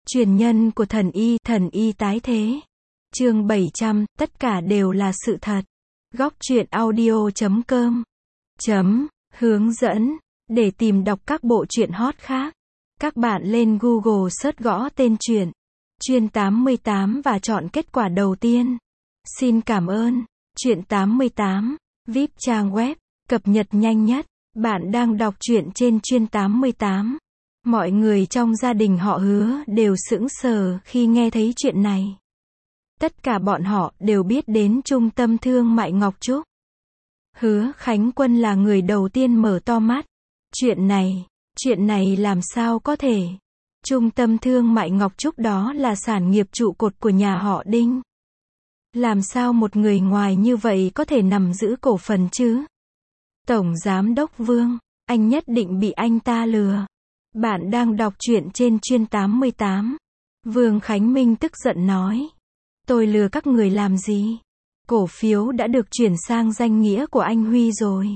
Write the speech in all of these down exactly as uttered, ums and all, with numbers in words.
Truyền nhân của thần y, thần y tái thế. Chương bảy trăm, tất cả đều là sự thật. Góc truyện audio chấm com chấm hướng dẫn để tìm đọc các bộ truyện hot khác. Các bạn lên Google search gõ tên truyện Truyện tám mươi tám và chọn kết quả đầu tiên. Xin cảm ơn. Truyện tám mươi tám, vê i pê trang web, cập nhật nhanh nhất. Bạn đang đọc truyện trên Truyện tám mươi tám. Mọi người trong gia đình họ Hứa đều sững sờ khi nghe thấy chuyện này. Tất cả bọn họ đều biết đến Trung tâm Thương mại Ngọc Trúc. Hứa Khánh Quân là người đầu tiên mở to mắt. Chuyện này, chuyện này làm sao có thể? Trung tâm Thương mại Ngọc Trúc đó là sản nghiệp trụ cột của nhà họ Đinh. Làm sao một người ngoài như vậy có thể nắm giữ cổ phần chứ? Tổng Giám đốc Vương, anh nhất định bị anh ta lừa. Bạn đang đọc truyện trên Truyện tám mươi tám. Vương Khánh Minh tức giận nói. Tôi lừa các người làm gì? Cổ phiếu đã được chuyển sang danh nghĩa của anh Huy rồi.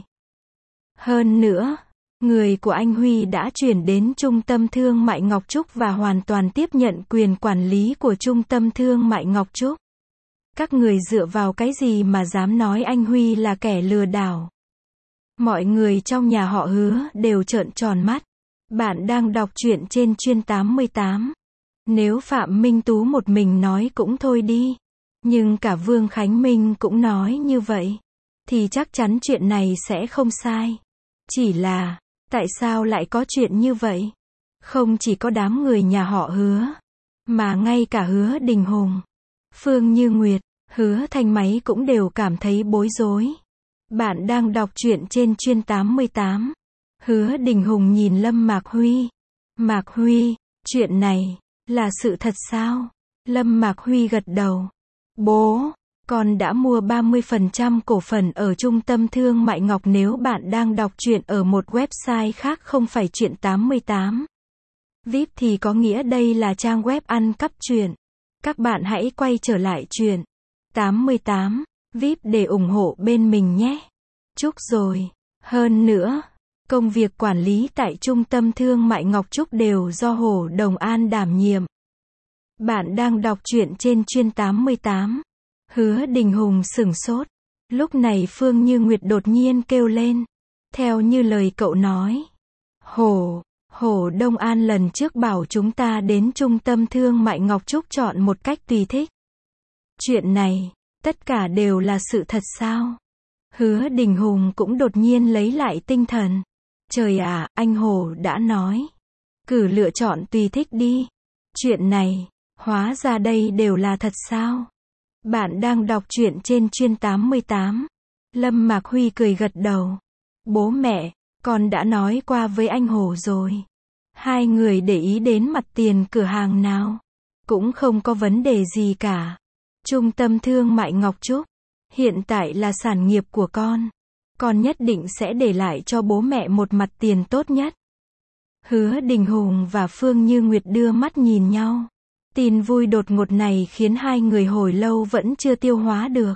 Hơn nữa, người của anh Huy đã chuyển đến Trung tâm Thương mại Ngọc Trúc và hoàn toàn tiếp nhận quyền quản lý của Trung tâm Thương mại Ngọc Trúc. Các người dựa vào cái gì mà dám nói anh Huy là kẻ lừa đảo? Mọi người trong nhà họ Hứa đều trợn tròn mắt. Bạn đang đọc truyện trên Truyện tám mươi tám. Nếu Phạm Minh Tú một mình nói cũng thôi đi. Nhưng cả Vương Khánh Minh cũng nói như vậy. Thì chắc chắn chuyện này sẽ không sai. Chỉ là, tại sao lại có chuyện như vậy? Không chỉ có đám người nhà họ Hứa, mà ngay cả Hứa Đình Hùng, Phương Như Nguyệt, Hứa Thanh Máy cũng đều cảm thấy bối rối. Bạn đang đọc truyện trên Truyện tám mươi tám. Hứa Đình Hùng nhìn Lâm Mạc Huy. Mạc Huy, chuyện này là sự thật sao? Lâm Mạc Huy gật đầu. Bố, con đã mua ba mươi phần trăm cổ phần ở Trung tâm Thương mại Ngọc. Nếu bạn đang đọc truyện ở một website khác không phải Truyện tám mươi tám vê i pê thì có nghĩa đây là trang web ăn cắp truyện. Các bạn hãy quay trở lại Truyện tám mươi tám vê i pê để ủng hộ bên mình nhé. Chúc rồi. Hơn nữa, công việc quản lý tại Trung tâm Thương mại Ngọc Trúc đều do Hồ Đồng An đảm nhiệm. Bạn đang đọc truyện trên Truyện tám mươi tám. Hứa Đình Hùng sửng sốt. Lúc này Phương Như Nguyệt đột nhiên kêu lên. Theo như lời cậu nói. Hồ, Hồ Đông An lần trước bảo chúng ta đến Trung tâm Thương mại Ngọc Trúc chọn một cách tùy thích. Chuyện này, tất cả đều là sự thật sao? Hứa Đình Hùng cũng đột nhiên lấy lại tinh thần. Trời ạ, anh Hồ đã nói. Cứ lựa chọn tùy thích đi. Chuyện này, hóa ra đây đều là thật sao? Bạn đang đọc truyện trên Truyện tám mươi tám. Lâm Mạc Huy cười gật đầu. Bố mẹ, con đã nói qua với anh Hồ rồi. Hai người để ý đến mặt tiền cửa hàng nào. Cũng không có vấn đề gì cả. Trung tâm Thương mại Ngọc Trúc hiện tại là sản nghiệp của con. Con nhất định sẽ để lại cho bố mẹ một mặt tiền tốt nhất. Hứa Đình Hùng và Phương Như Nguyệt đưa mắt nhìn nhau. Tin vui đột ngột này khiến hai người hồi lâu vẫn chưa tiêu hóa được.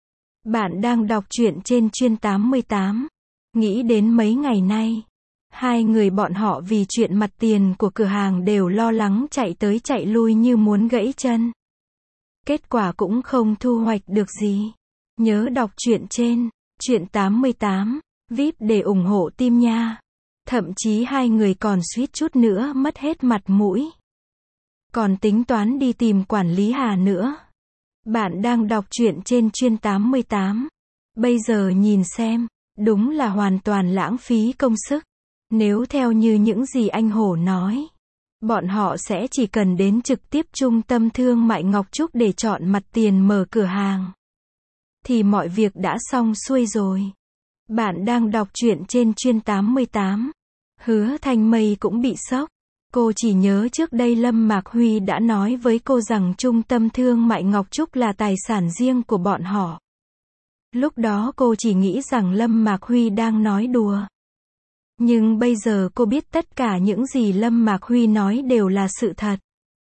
Bạn đang đọc truyện trên Truyện tám mươi tám. Nghĩ đến mấy ngày nay, hai người bọn họ vì chuyện mặt tiền của cửa hàng đều lo lắng chạy tới chạy lui như muốn gãy chân. Kết quả cũng không thu hoạch được gì. Nhớ đọc truyện trên Truyện tám mươi tám vê i pê để ủng hộ team nha. Thậm chí hai người còn suýt chút nữa mất hết mặt mũi. Còn tính toán đi tìm quản lý Hà nữa. Bạn đang đọc truyện trên Truyện tám mươi tám. Bây giờ nhìn xem, đúng là hoàn toàn lãng phí công sức. Nếu theo như những gì anh Hổ nói, bọn họ sẽ chỉ cần đến trực tiếp Trung tâm Thương mại Ngọc Trúc để chọn mặt tiền mở cửa hàng. Thì mọi việc đã xong xuôi rồi. Bạn đang đọc truyện trên Truyện tám mươi tám. Hứa Thanh Mây cũng bị sốc. Cô chỉ nhớ trước đây Lâm Mạc Huy đã nói với cô rằng Trung tâm Thương mại Ngọc Trúc là tài sản riêng của bọn họ. Lúc đó cô chỉ nghĩ rằng Lâm Mạc Huy đang nói đùa. Nhưng bây giờ cô biết tất cả những gì Lâm Mạc Huy nói đều là sự thật.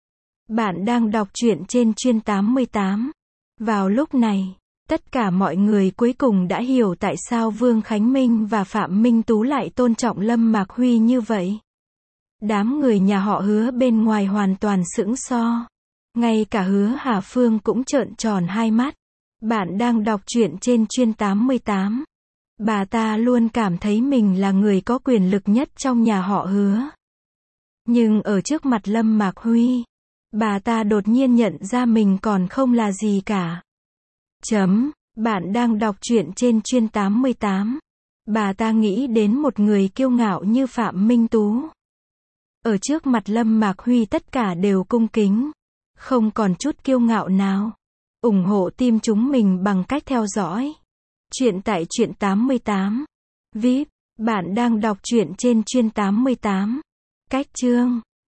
Bạn đang đọc truyện trên Truyện tám mươi tám. Vào lúc này, tất cả mọi người cuối cùng đã hiểu tại sao Vương Khánh Minh và Phạm Minh Tú lại tôn trọng Lâm Mạc Huy như vậy. Đám người nhà họ Hứa bên ngoài hoàn toàn sững so. Ngay cả Hứa Hà Phương cũng trợn tròn hai mắt. Bạn đang đọc truyện trên Chuyên tám mươi tám. Bà ta luôn cảm thấy mình là người có quyền lực nhất trong nhà họ Hứa. Nhưng ở trước mặt Lâm Mạc Huy, bà ta đột nhiên nhận ra mình còn không là gì cả. Chấm, bạn đang đọc truyện trên Chuyên tám mươi tám. Bà ta nghĩ đến một người kiêu ngạo như Phạm Minh Tú. Ở trước mặt Lâm Mạc Huy tất cả đều cung kính. Không còn chút kiêu ngạo nào. ủng hộ team chúng mình bằng cách theo dõi truyện tại Truyện tám mươi tám. vê i pê, bạn đang đọc truyện trên Chuyên tám mươi tám. Cách chương